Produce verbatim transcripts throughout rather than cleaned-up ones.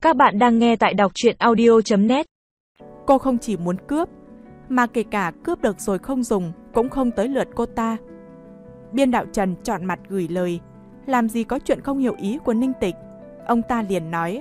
Các bạn đang nghe tại đọc truyện audio chấm net. Cô không chỉ muốn cướp, mà kể cả cướp được rồi không dùng cũng không tới lượt cô ta. Biên đạo Trần trọn mặt gửi lời, làm gì có chuyện không hiểu ý của Ninh Tịch. Ông ta liền nói: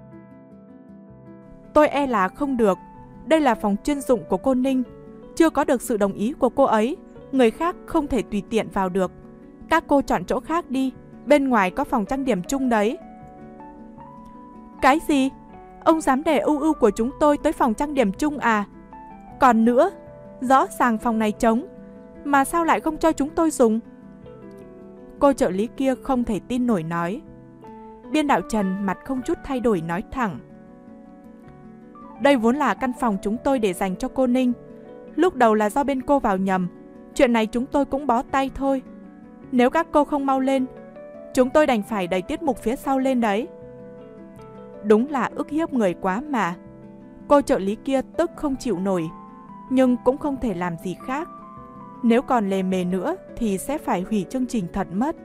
Tôi e là không được, đây là phòng chuyên dụng của cô Ninh, chưa có được sự đồng ý của cô ấy, người khác không thể tùy tiện vào được. Các cô chọn chỗ khác đi, bên ngoài có phòng trang điểm chung đấy. Cái gì? Ông dám để ưu ưu của chúng tôi tới phòng trang điểm chung à? Còn nữa, rõ ràng phòng này trống, mà sao lại không cho chúng tôi dùng? Cô trợ lý kia không thể tin nổi nói. Biên đạo Trần mặt không chút thay đổi nói thẳng: Đây vốn là căn phòng chúng tôi để dành cho cô Ninh. Lúc đầu là do bên cô vào nhầm, chuyện này chúng tôi cũng bó tay thôi. Nếu các cô không mau lên, chúng tôi đành phải đẩy tiết mục phía sau lên đấy. Đúng là ức hiếp người quá mà. Cô trợ lý kia tức không chịu nổi, nhưng cũng không thể làm gì khác. Nếu còn lề mề nữa thì sẽ phải hủy chương trình thật mất.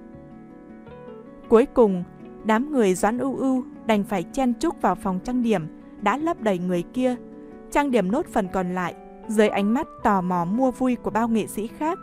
Cuối cùng, đám người Doãn Ưu Ưu đành phải chen chúc vào phòng trang điểm đã lấp đầy người kia, trang điểm nốt phần còn lại dưới ánh mắt tò mò mua vui của bao nghệ sĩ khác.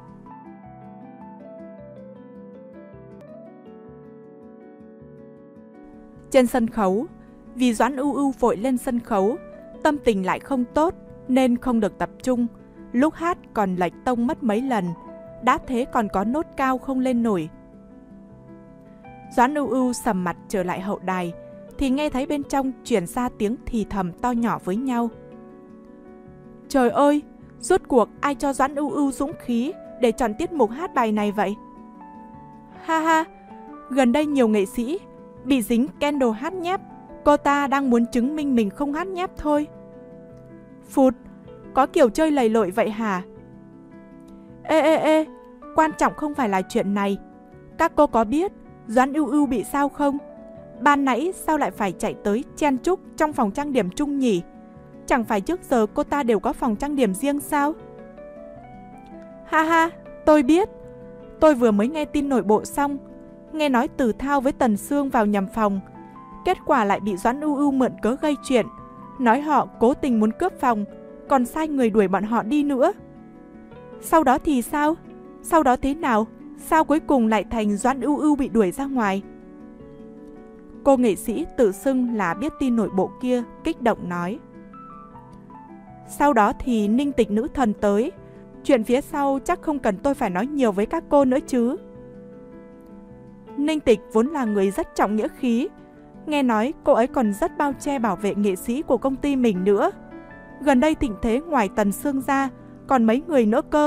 Trên sân khấu, vì Doãn Ưu Ưu vội lên sân khấu, tâm tình lại không tốt nên không được tập trung. Lúc hát còn lệch tông mất mấy lần, đã thế còn có nốt cao không lên nổi. Doãn Ưu Ưu sầm mặt trở lại hậu đài thì nghe thấy bên trong truyền ra tiếng thì thầm to nhỏ với nhau. Trời ơi, rốt cuộc ai cho Doãn Ưu Ưu dũng khí để chọn tiết mục hát bài này vậy? Ha ha, gần đây nhiều nghệ sĩ bị dính scandal hát nhép, cô ta đang muốn chứng minh mình không hát nhép thôi. Phụt, có kiểu chơi lầy lội vậy hả? Ê ê ê, quan trọng không phải là chuyện này. Các cô có biết Doãn Ưu Ưu bị sao không? Ban nãy sao lại phải chạy tới chen chúc trong phòng trang điểm chung nhỉ? Chẳng phải trước giờ cô ta đều có phòng trang điểm riêng sao? Ha ha, tôi biết. Tôi vừa mới nghe tin nội bộ xong, nghe nói Từ Thao với Tần Sương vào nhầm phòng, kết quả lại bị Doãn Ưu Ưu mượn cớ gây chuyện, nói họ cố tình muốn cướp phòng, còn sai người đuổi bọn họ đi nữa. Sau đó thì sao? Sau đó thế nào? Sao cuối cùng lại thành Doãn Ưu Ưu bị đuổi ra ngoài? Cô nghệ sĩ tự xưng là biết tin nội bộ kia kích động nói. Sau đó thì Ninh Tịch nữ thần tới, chuyện phía sau chắc không cần tôi phải nói nhiều với các cô nữa chứ. Ninh Tịch vốn là người rất trọng nghĩa khí, nghe nói cô ấy còn rất bao che bảo vệ nghệ sĩ của công ty mình nữa. Gần đây thịnh thế ngoài Tần Sương ra còn mấy người nữa cơ.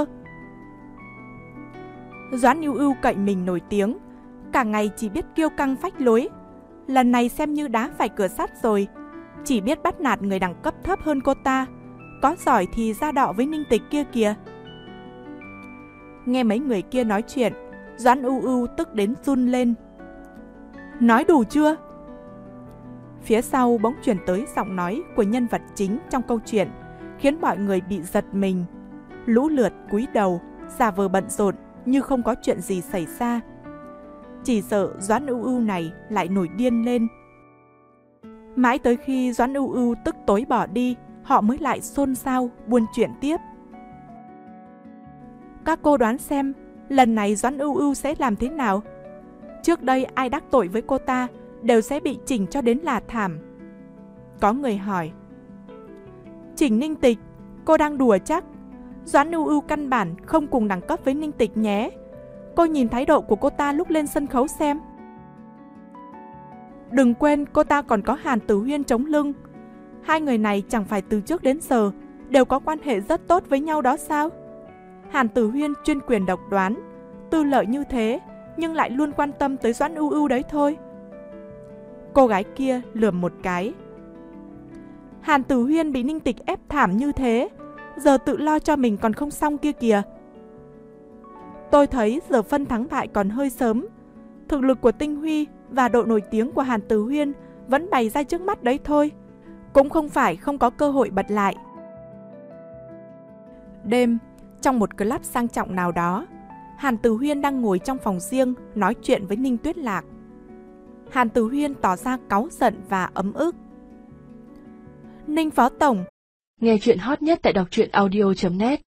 Doãn Ưu Ưu cậy mình nổi tiếng, cả ngày chỉ biết kiêu căng phách lối. Lần này xem như đá phải cửa sắt rồi, chỉ biết bắt nạt người đẳng cấp thấp hơn cô ta, có giỏi thì ra đọ với Ninh Tịch kia kìa. Nghe mấy người kia nói chuyện, Doãn Ưu Ưu tức đến run lên. Nói đủ chưa? Phía sau bỗng truyền tới giọng nói của nhân vật chính trong câu chuyện, khiến mọi người bị giật mình. Lũ lượt cúi đầu, giả vờ bận rộn như không có chuyện gì xảy ra. Chỉ sợ Doãn Ưu Ưu này lại nổi điên lên. Mãi tới khi Doãn Ưu Ưu tức tối bỏ đi, họ mới lại xôn xao buôn chuyện tiếp. Các cô đoán xem, lần này Doãn Ưu Ưu sẽ làm thế nào? Trước đây ai đắc tội với cô ta đều sẽ bị chỉnh cho đến là thảm. Có người hỏi. Chỉnh Ninh Tịch, cô đang đùa chắc? Doãn Ưu Ưu căn bản không cùng đẳng cấp với Ninh Tịch nhé. Cô nhìn thái độ của cô ta lúc lên sân khấu xem. Đừng quên cô ta còn có Hàn Tử Huyên chống lưng. Hai người này chẳng phải từ trước đến giờ đều có quan hệ rất tốt với nhau đó sao? Hàn Tử Huyên chuyên quyền độc đoán, tư lợi như thế, nhưng lại luôn quan tâm tới Doãn Ưu Ưu đấy thôi. Cô gái kia lườm một cái. Hàn Tử Huyên bị Ninh Tịch ép thảm như thế, giờ tự lo cho mình còn không xong kia kìa. Tôi thấy giờ phân thắng bại còn hơi sớm. Thực lực của Tinh Huy và độ nổi tiếng của Hàn Tử Huyên vẫn bày ra trước mắt đấy thôi, cũng không phải không có cơ hội bật lại. Đêm, trong một club sang trọng nào đó, Hàn Tử Huyên đang ngồi trong phòng riêng nói chuyện với Ninh Tuyết Lạc. Hàn Tử Huyên tỏ ra cáu giận và ấm ức. Ninh Phó Tổng. Nghe chuyện hot nhất tại đọc truyện audio chấm net